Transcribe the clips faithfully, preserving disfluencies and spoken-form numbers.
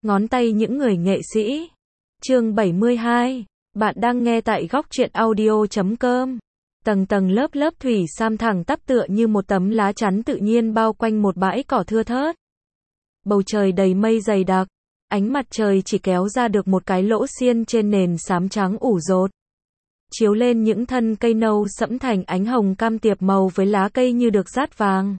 Ngón tay những người nghệ sĩ. Chương bảy mươi hai. Bạn đang nghe tại góc truyện audio chấm com. Tầng tầng lớp lớp thủy sam thẳng tắp tựa như một tấm lá chắn tự nhiên bao quanh một bãi cỏ thưa thớt. Bầu trời đầy mây dày đặc, ánh mặt trời chỉ kéo ra được một cái lỗ xiên trên nền xám trắng ủ rột, chiếu lên những thân cây nâu sẫm thành ánh hồng cam tiệp màu với lá cây như được dát vàng.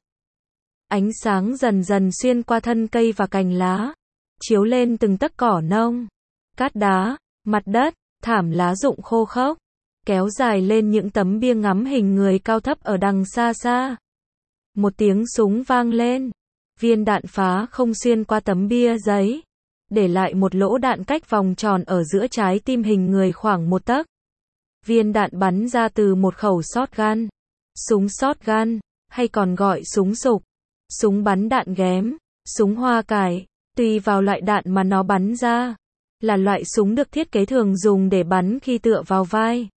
Ánh sáng dần dần xuyên qua thân cây và cành lá, chiếu lên từng tấc cỏ nông, cát đá, mặt đất, thảm lá rụng khô khốc, kéo dài lên những tấm bia ngắm hình người cao thấp ở đằng xa xa. Một tiếng súng vang lên, viên đạn phá không xuyên qua tấm bia giấy, để lại một lỗ đạn cách vòng tròn ở giữa trái tim hình người khoảng một tấc. Viên đạn bắn ra từ một khẩu shotgun, súng shotgun, hay còn gọi súng sục, súng bắn đạn ghém, súng hoa cải, tùy vào loại đạn mà nó bắn ra, là loại súng được thiết kế thường dùng để bắn khi tựa vào vai.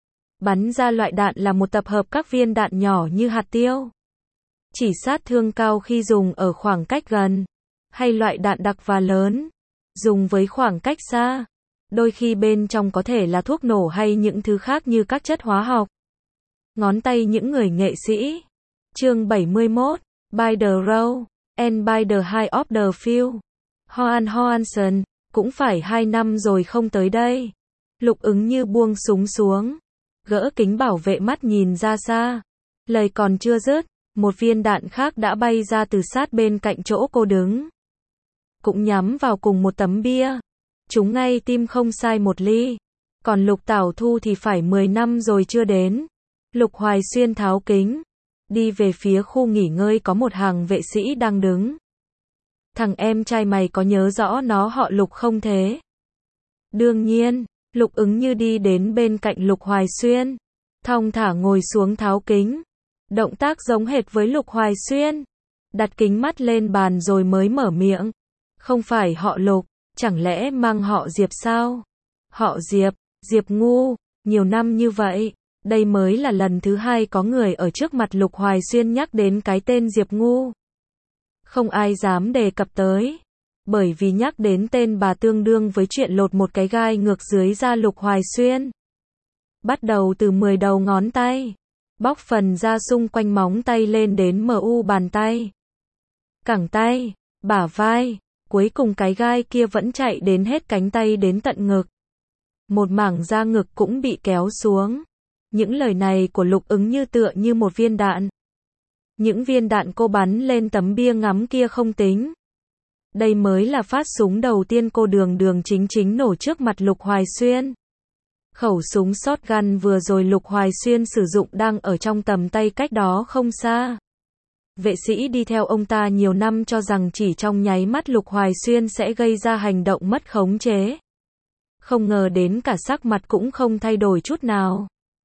Bắn ra loại đạn là một tập hợp các viên đạn nhỏ như hạt tiêu, chỉ sát thương cao khi dùng ở khoảng cách gần, hay loại đạn đặc và lớn, dùng với khoảng cách xa. Đôi khi bên trong có thể là thuốc nổ hay những thứ khác như các chất hóa học. Ngón tay những người nghệ sĩ. Chương bảy mươi mốt. By the road, and by the high of the field. Johan Johansson, cũng phải hai năm rồi không tới đây. Lục Ứng Như buông súng xuống, gỡ kính bảo vệ mắt nhìn ra xa. Lời còn chưa dứt, một viên đạn khác đã bay ra từ sát bên cạnh chỗ cô đứng, cũng nhắm vào cùng một tấm bia. Chúng ngay tim không sai một ly. Còn Lục Tảo Thu thì phải mười năm rồi chưa đến. Lục Hoài Xuyên tháo kính, đi về phía khu nghỉ ngơi có một hàng vệ sĩ đang đứng. Thằng em trai mày có nhớ rõ nó họ Lục không thế? Đương nhiên. Lục Ứng Như đi đến bên cạnh Lục Hoài Xuyên, thong thả ngồi xuống tháo kính. Động tác giống hệt với Lục Hoài Xuyên. Đặt kính mắt lên bàn rồi mới mở miệng. Không phải họ Lục, chẳng lẽ mang họ Diệp sao? Họ Diệp, Diệp ngu, nhiều năm như vậy, đây mới là lần thứ hai có người ở trước mặt Lục Hoài Xuyên nhắc đến cái tên Diệp ngu. Không ai dám đề cập tới, bởi vì nhắc đến tên bà tương đương với chuyện lột một cái gai ngược dưới da Lục Hoài Xuyên. Bắt đầu từ mười đầu ngón tay, bóc phần da xung quanh móng tay lên đến mu bàn tay, cẳng tay, bả vai, cuối cùng cái gai kia vẫn chạy đến hết cánh tay đến tận ngực. Một mảng da ngực cũng bị kéo xuống. Những lời này của Lục Ứng Như tựa như một viên đạn. Những viên đạn cô bắn lên tấm bia ngắm kia không tính. Đây mới là phát súng đầu tiên cô đường đường chính chính nổ trước mặt Lục Hoài Xuyên. Khẩu súng shotgun vừa rồi Lục Hoài Xuyên sử dụng đang ở trong tầm tay cách đó không xa. Vệ sĩ đi theo ông ta nhiều năm cho rằng chỉ trong nháy mắt Lục Hoài Xuyên sẽ gây ra hành động mất khống chế. Không ngờ đến cả sắc mặt cũng không thay đổi chút nào.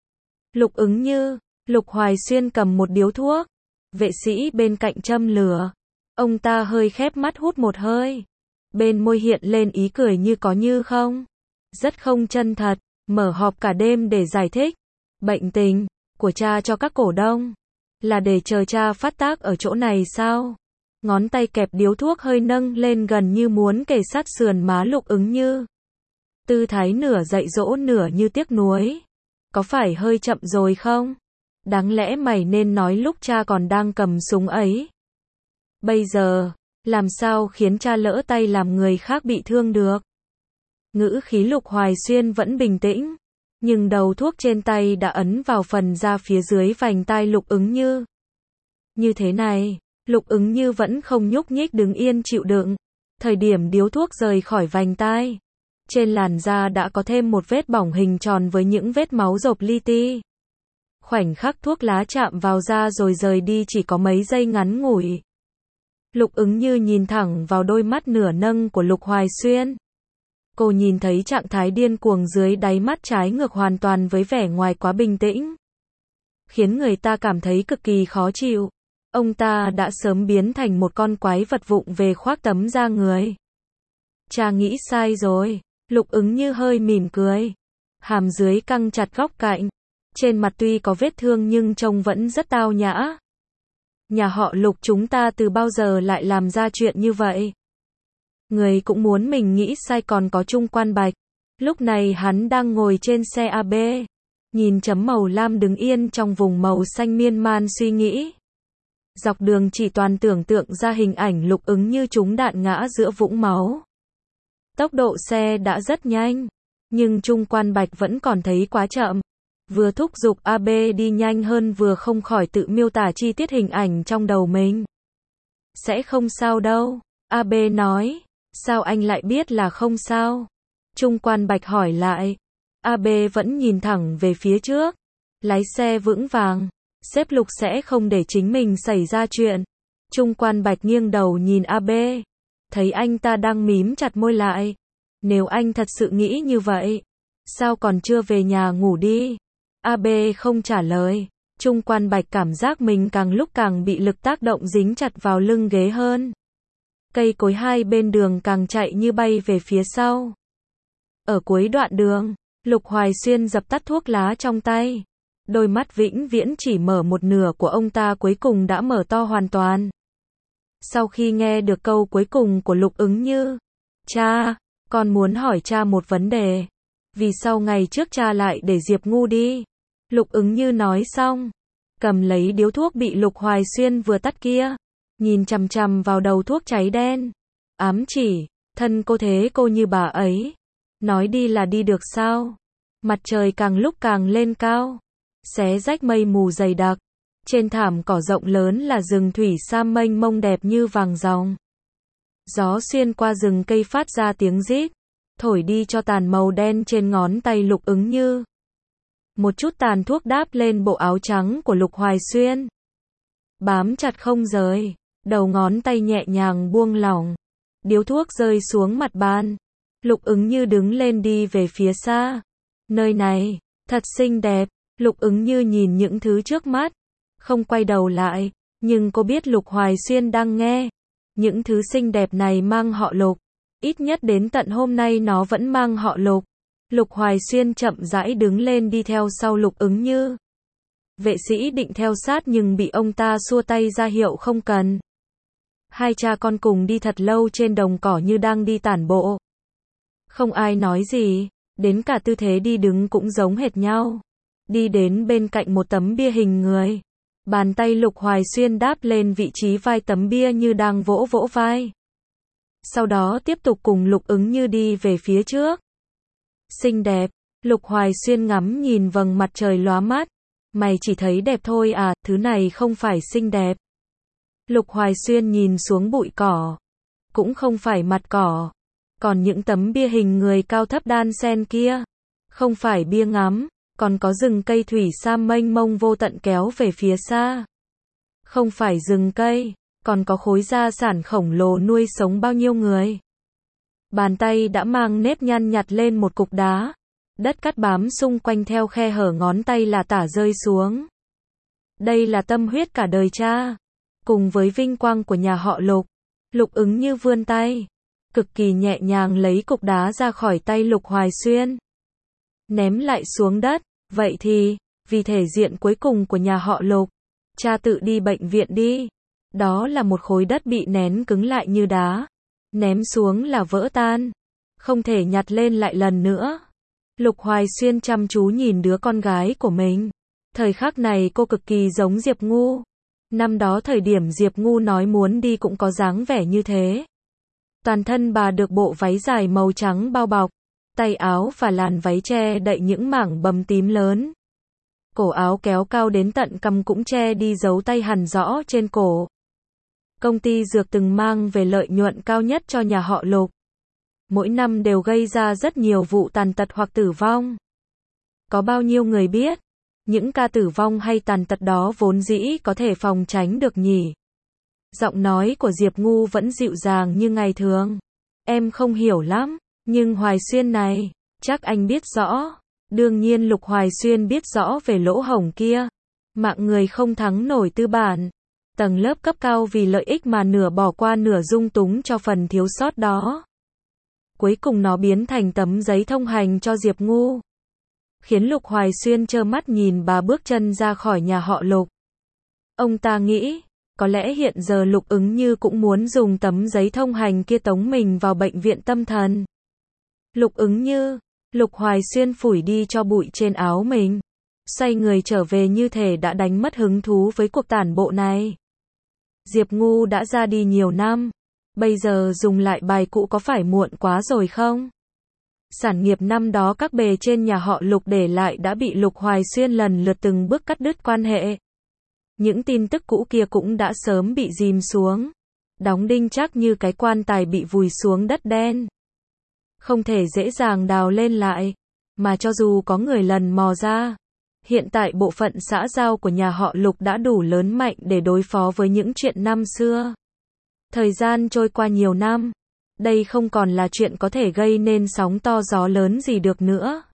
Lục Ứng Như, Lục Hoài Xuyên cầm một điếu thuốc. Vệ sĩ bên cạnh châm lửa. Ông ta hơi khép mắt hút một hơi. Bên môi hiện lên ý cười như có như không. Rất không chân thật, mở họp cả đêm để giải thích bệnh tình của cha cho các cổ đông. Là để chờ cha phát tác ở chỗ này sao? Ngón tay kẹp điếu thuốc hơi nâng lên gần như muốn kề sát sườn má Lục Ứng Như. Tư thái nửa dạy dỗ nửa như tiếc nuối. Có phải hơi chậm rồi không? Đáng lẽ mày nên nói lúc cha còn đang cầm súng ấy. Bây giờ, làm sao khiến cha lỡ tay làm người khác bị thương được? Ngữ khí Lục Hoài Xuyên vẫn bình tĩnh. Nhưng đầu thuốc trên tay đã ấn vào phần da phía dưới vành tai Lục Ứng Như. Như thế này, Lục Ứng Như vẫn không nhúc nhích đứng yên chịu đựng. Thời điểm điếu thuốc rời khỏi vành tai, trên làn da đã có thêm một vết bỏng hình tròn với những vết máu rộp li ti. Khoảnh khắc thuốc lá chạm vào da rồi rời đi chỉ có mấy giây ngắn ngủi. Lục Ứng Như nhìn thẳng vào đôi mắt nửa nâng của Lục Hoài Xuyên. Cô nhìn thấy trạng thái điên cuồng dưới đáy mắt trái ngược hoàn toàn với vẻ ngoài quá bình tĩnh, khiến người ta cảm thấy cực kỳ khó chịu. Ông ta đã sớm biến thành một con quái vật vụng về khoác tấm da người. Cha nghĩ sai rồi. Lục Ứng Như hơi mỉm cười. Hàm dưới căng chặt góc cạnh. Trên mặt tuy có vết thương nhưng trông vẫn rất tao nhã. Nhà họ Lục chúng ta từ bao giờ lại làm ra chuyện như vậy? Người cũng muốn mình nghĩ sai còn có Trung Quan Bạch. Lúc này hắn đang ngồi trên xe a bê, nhìn chấm màu lam đứng yên trong vùng màu xanh miên man suy nghĩ. Dọc đường chỉ toàn tưởng tượng ra hình ảnh Lục Ứng Như trúng đạn ngã giữa vũng máu. Tốc độ xe đã rất nhanh, nhưng Trung Quan Bạch vẫn còn thấy quá chậm. Vừa thúc giục a bê đi nhanh hơn vừa không khỏi tự miêu tả chi tiết hình ảnh trong đầu mình. Sẽ không sao đâu, a bê nói. Sao anh lại biết là không sao? Trung Quan Bạch hỏi lại. a bê vẫn nhìn thẳng về phía trước. Lái xe vững vàng. Sếp Lục sẽ không để chính mình xảy ra chuyện. Trung Quan Bạch nghiêng đầu nhìn a bê. Thấy anh ta đang mím chặt môi lại. Nếu anh thật sự nghĩ như vậy, sao còn chưa về nhà ngủ đi? a bê không trả lời. Trung Quan Bạch cảm giác mình càng lúc càng bị lực tác động dính chặt vào lưng ghế hơn. Cây cối hai bên đường càng chạy như bay về phía sau. Ở cuối đoạn đường, Lục Hoài Xuyên dập tắt thuốc lá trong tay. Đôi mắt vĩnh viễn chỉ mở một nửa của ông ta cuối cùng đã mở to hoàn toàn. Sau khi nghe được câu cuối cùng của Lục Ứng Như, cha, con muốn hỏi cha một vấn đề. Vì sao ngày trước cha lại để Diệp Ngu đi? Lục Ứng Như nói xong, cầm lấy điếu thuốc bị Lục Hoài Xuyên vừa tắt kia, nhìn chằm chằm vào đầu thuốc cháy đen. Ám chỉ, thân cô thế cô như bà ấy. Nói đi là đi được sao? Mặt trời càng lúc càng lên cao, xé rách mây mù dày đặc. Trên thảm cỏ rộng lớn là rừng thủy sam mênh mông đẹp như vàng ròng. Gió xuyên qua rừng cây phát ra tiếng rít, thổi đi cho tàn màu đen trên ngón tay Lục Ứng Như. Một chút tàn thuốc đáp lên bộ áo trắng của Lục Hoài Xuyên. Bám chặt không rời, đầu ngón tay nhẹ nhàng buông lỏng. Điếu thuốc rơi xuống mặt bàn. Lục Ứng Như đứng lên đi về phía xa. Nơi này, thật xinh đẹp. Lục Ứng Như nhìn những thứ trước mắt, không quay đầu lại, nhưng cô biết Lục Hoài Xuyên đang nghe. Những thứ xinh đẹp này mang họ Lục. Ít nhất đến tận hôm nay nó vẫn mang họ Lục. Lục Hoài Xuyên chậm rãi đứng lên đi theo sau Lục Ứng Như. Vệ sĩ định theo sát nhưng bị ông ta xua tay ra hiệu không cần. Hai cha con cùng đi thật lâu trên đồng cỏ như đang đi tản bộ. Không ai nói gì, đến cả tư thế đi đứng cũng giống hệt nhau. Đi đến bên cạnh một tấm bia hình người. Bàn tay Lục Hoài Xuyên đáp lên vị trí vai tấm bia như đang vỗ vỗ vai. Sau đó tiếp tục cùng Lục Ứng Như đi về phía trước. Xinh đẹp, Lục Hoài Xuyên ngắm nhìn vầng mặt trời lóa mắt. Mày chỉ thấy đẹp thôi à, thứ này không phải xinh đẹp. Lục Hoài Xuyên nhìn xuống bụi cỏ. Cũng không phải mặt cỏ. Còn những tấm bia hình người cao thấp đan xen kia. Không phải bia ngắm, còn có rừng cây thủy sam mênh mông vô tận kéo về phía xa. Không phải rừng cây, còn có khối gia sản khổng lồ nuôi sống bao nhiêu người. Bàn tay đã mang nếp nhăn nhặt lên một cục đá. Đất cát bám xung quanh theo khe hở ngón tay là tả rơi xuống. Đây là tâm huyết cả đời cha. Cùng với vinh quang của nhà họ Lục. Lục Ứng Như vươn tay, cực kỳ nhẹ nhàng lấy cục đá ra khỏi tay Lục Hoài Xuyên. Ném lại xuống đất. Vậy thì, vì thể diện cuối cùng của nhà họ Lục, cha tự đi bệnh viện đi. Đó là một khối đất bị nén cứng lại như đá. Ném xuống là vỡ tan. Không thể nhặt lên lại lần nữa. Lục Hoài Xuyên chăm chú nhìn đứa con gái của mình. Thời khắc này cô cực kỳ giống Diệp Ngu. Năm đó thời điểm Diệp Ngu nói muốn đi cũng có dáng vẻ như thế. Toàn thân bà được bộ váy dài màu trắng bao bọc. Tay áo và làn váy che đậy những mảng bầm tím lớn. Cổ áo kéo cao đến tận cằm cũng che đi dấu tay hằn rõ trên cổ. Công ty dược từng mang về lợi nhuận cao nhất cho nhà họ Lục. Mỗi năm đều gây ra rất nhiều vụ tàn tật hoặc tử vong. Có bao nhiêu người biết, những ca tử vong hay tàn tật đó vốn dĩ có thể phòng tránh được nhỉ? Giọng nói của Diệp Ngu vẫn dịu dàng như ngày thường. Em không hiểu lắm, nhưng Hoài Xuyên này, chắc anh biết rõ. Đương nhiên Lục Hoài Xuyên biết rõ về lỗ hổng kia. Mạng người không thắng nổi tư bản. Tầng lớp cấp cao vì lợi ích mà nửa bỏ qua nửa dung túng cho phần thiếu sót đó. Cuối cùng nó biến thành tấm giấy thông hành cho Diệp Ngu. Khiến Lục Hoài Xuyên trơ mắt nhìn bà bước chân ra khỏi nhà họ Lục. Ông ta nghĩ, Có lẽ hiện giờ Lục Ứng Như cũng muốn dùng tấm giấy thông hành kia tống mình vào bệnh viện tâm thần. Lục Ứng Như, Lục Hoài Xuyên phủi đi cho bụi trên áo mình. Xoay người trở về như thể đã đánh mất hứng thú với cuộc tản bộ này. Diệp Ngu đã ra đi nhiều năm. Bây giờ dùng lại bài cũ có phải muộn quá rồi không? Sản nghiệp năm đó các bề trên nhà họ Lục để lại đã bị Lục Hoài Xuyên lần lượt từng bước cắt đứt quan hệ. Những tin tức cũ kia cũng đã sớm bị dìm xuống. Đóng đinh chắc như cái quan tài bị vùi xuống đất đen. Không thể dễ dàng đào lên lại. Mà cho dù có người lần mò ra, hiện tại bộ phận xã giao của nhà họ Lục đã đủ lớn mạnh để đối phó với những chuyện năm xưa. Thời gian trôi qua nhiều năm, đây không còn là chuyện có thể gây nên sóng to gió lớn gì được nữa.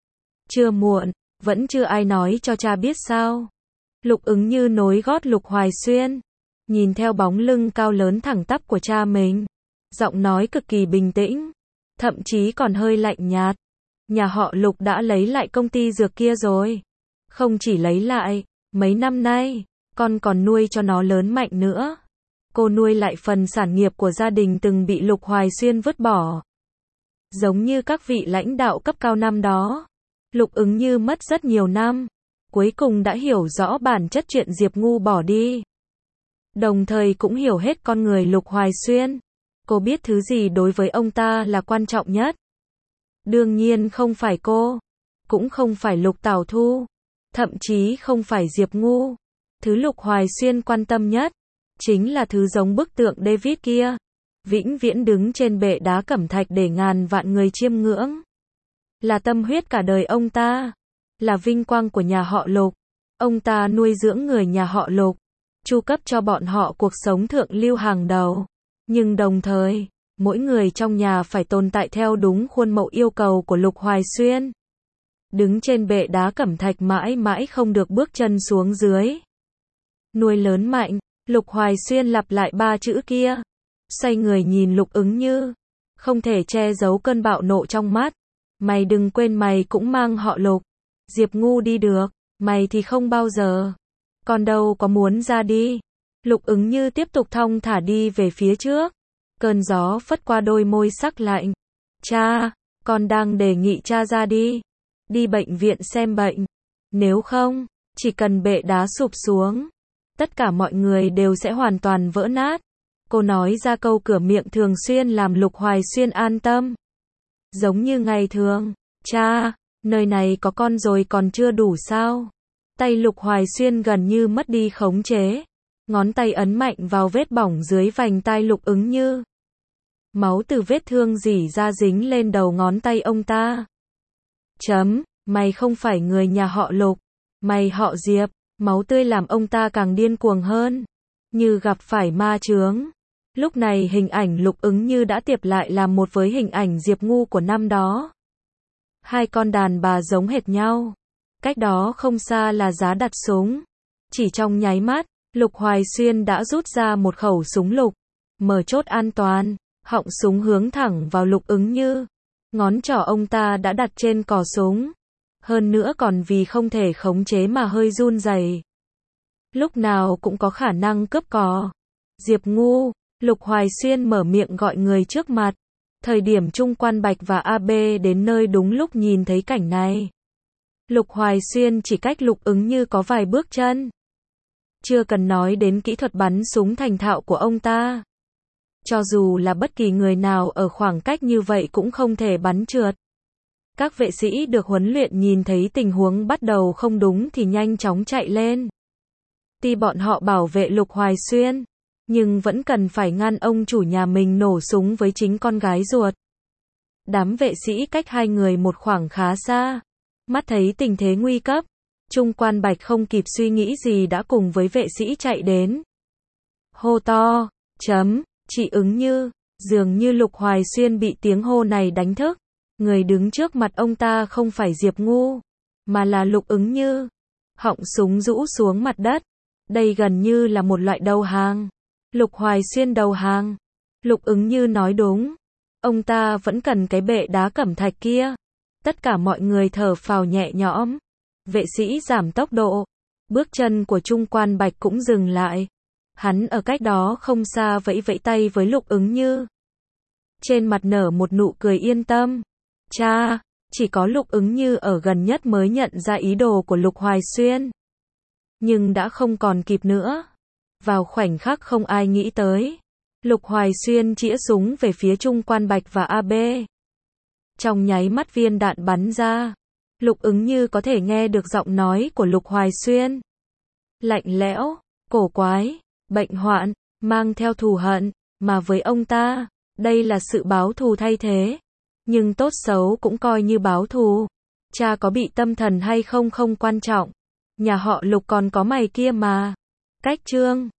Chưa muộn, vẫn chưa ai nói cho cha biết sao. Lục Ứng Như nối gót Lục Hoài Xuyên, nhìn theo bóng lưng cao lớn thẳng tắp của cha mình. Giọng nói cực kỳ bình tĩnh, thậm chí còn hơi lạnh nhạt. Nhà họ Lục đã lấy lại công ty dược kia rồi. Không chỉ lấy lại, mấy năm nay, con còn nuôi cho nó lớn mạnh nữa. Cô nuôi lại phần sản nghiệp của gia đình từng bị Lục Hoài Xuyên vứt bỏ. Giống như các vị lãnh đạo cấp cao năm đó, Lục Ứng Như mất rất nhiều năm, cuối cùng đã hiểu rõ bản chất chuyện Diệp Ngu bỏ đi. Đồng thời cũng hiểu hết con người Lục Hoài Xuyên. Cô biết thứ gì đối với ông ta là quan trọng nhất. Đương nhiên không phải cô, cũng không phải Lục Tảo Thu, thậm chí không phải Diệp Ngu. Thứ Lục Hoài Xuyên quan tâm nhất chính là thứ giống bức tượng David kia, vĩnh viễn đứng trên bệ đá cẩm thạch để ngàn vạn người chiêm ngưỡng. Là tâm huyết cả đời ông ta, là vinh quang của nhà họ Lục. Ông ta nuôi dưỡng người nhà họ Lục, chu cấp cho bọn họ cuộc sống thượng lưu hàng đầu. Nhưng đồng thời, mỗi người trong nhà phải tồn tại theo đúng khuôn mẫu yêu cầu của Lục Hoài Xuyên. Đứng trên bệ đá cẩm thạch mãi mãi không được bước chân xuống dưới. Nuôi lớn mạnh, Lục Hoài Xuyên lặp lại ba chữ kia. Xoay người nhìn Lục Ứng Như, không thể che giấu cơn bạo nộ trong mắt. Mày đừng quên mày cũng mang họ Lục. Diệp Ngu đi được, mày thì không bao giờ. Còn đâu có muốn ra đi. Lục Ứng Như tiếp tục thong thả đi về phía trước. Cơn gió phất qua đôi môi sắc lạnh. Cha, con đang đề nghị cha ra đi. Đi bệnh viện xem bệnh. Nếu không, chỉ cần bệ đá sụp xuống, tất cả mọi người đều sẽ hoàn toàn vỡ nát. Cô nói ra câu cửa miệng thường xuyên làm Lục Hoài Xuyên an tâm. Giống như ngày thường, cha, nơi này có con rồi còn chưa đủ sao? Tay Lục Hoài Xuyên gần như mất đi khống chế. Ngón tay ấn mạnh vào vết bỏng dưới vành tai Lục Ứng Như. Máu từ vết thương rỉ ra dính lên đầu ngón tay ông ta. Chấm, mày không phải người nhà họ Lục, mày họ Diệp. Máu tươi làm ông ta càng điên cuồng hơn, như gặp phải ma chướng. Lúc này hình ảnh Lục Ứng Như đã tiệp lại làm một với hình ảnh Diệp Ngu của năm đó. Hai con đàn bà giống hệt nhau. Cách đó không xa là giá đặt súng. Chỉ trong nháy mắt, Lục Hoài Xuyên đã rút ra một khẩu súng lục. Mở chốt an toàn, họng súng hướng thẳng vào Lục Ứng Như. Ngón trỏ ông ta đã đặt trên cò súng. Hơn nữa còn vì không thể khống chế mà hơi run rẩy. Lúc nào cũng có khả năng cướp cò. Diệp Ngu, Lục Hoài Xuyên mở miệng gọi người trước mặt. Thời điểm Trung Quan Bạch và a bê đến nơi đúng lúc nhìn thấy cảnh này. Lục Hoài Xuyên chỉ cách Lục Ứng Như có vài bước chân. Chưa cần nói đến kỹ thuật bắn súng thành thạo của ông ta. Cho dù là bất kỳ người nào ở khoảng cách như vậy cũng không thể bắn trượt. Các vệ sĩ được huấn luyện nhìn thấy tình huống bắt đầu không đúng thì nhanh chóng chạy lên. Tuy bọn họ bảo vệ Lục Hoài Xuyên, nhưng vẫn cần phải ngăn ông chủ nhà mình nổ súng với chính con gái ruột. Đám vệ sĩ cách hai người một khoảng khá xa. Mắt thấy tình thế nguy cấp, Trung Quan Bạch không kịp suy nghĩ gì đã cùng với vệ sĩ chạy đến. Hô to, chấm, chị Ứng Như, dường như Lục Hoài Xuyên bị tiếng hô này đánh thức. Người đứng trước mặt ông ta không phải Diệp Ngu, mà là Lục Ứng Như. Họng súng rũ xuống mặt đất. Đây gần như là một loại đầu hàng. Lục Hoài Xuyên đầu hàng. Lục Ứng Như nói đúng. Ông ta vẫn cần cái bệ đá cẩm thạch kia. Tất cả mọi người thở phào nhẹ nhõm. Vệ sĩ giảm tốc độ. Bước chân của Trung Quan Bạch cũng dừng lại. Hắn ở cách đó không xa vẫy vẫy tay với Lục Ứng Như. Trên mặt nở một nụ cười yên tâm. Cha, chỉ có Lục Ứng Như ở gần nhất mới nhận ra ý đồ của Lục Hoài Xuyên. Nhưng đã không còn kịp nữa. Vào khoảnh khắc không ai nghĩ tới, Lục Hoài Xuyên chĩa súng về phía Trung Quan Bạch và a bê. Trong nháy mắt viên đạn bắn ra, Lục Ứng Như có thể nghe được giọng nói của Lục Hoài Xuyên. Lạnh lẽo, cổ quái, bệnh hoạn, mang theo thù hận, mà với ông ta, đây là sự báo thù thay thế. Nhưng tốt xấu cũng coi như báo thù. Cha có bị tâm thần hay không không quan trọng. Nhà họ Lục còn có mày kia mà. Cách chương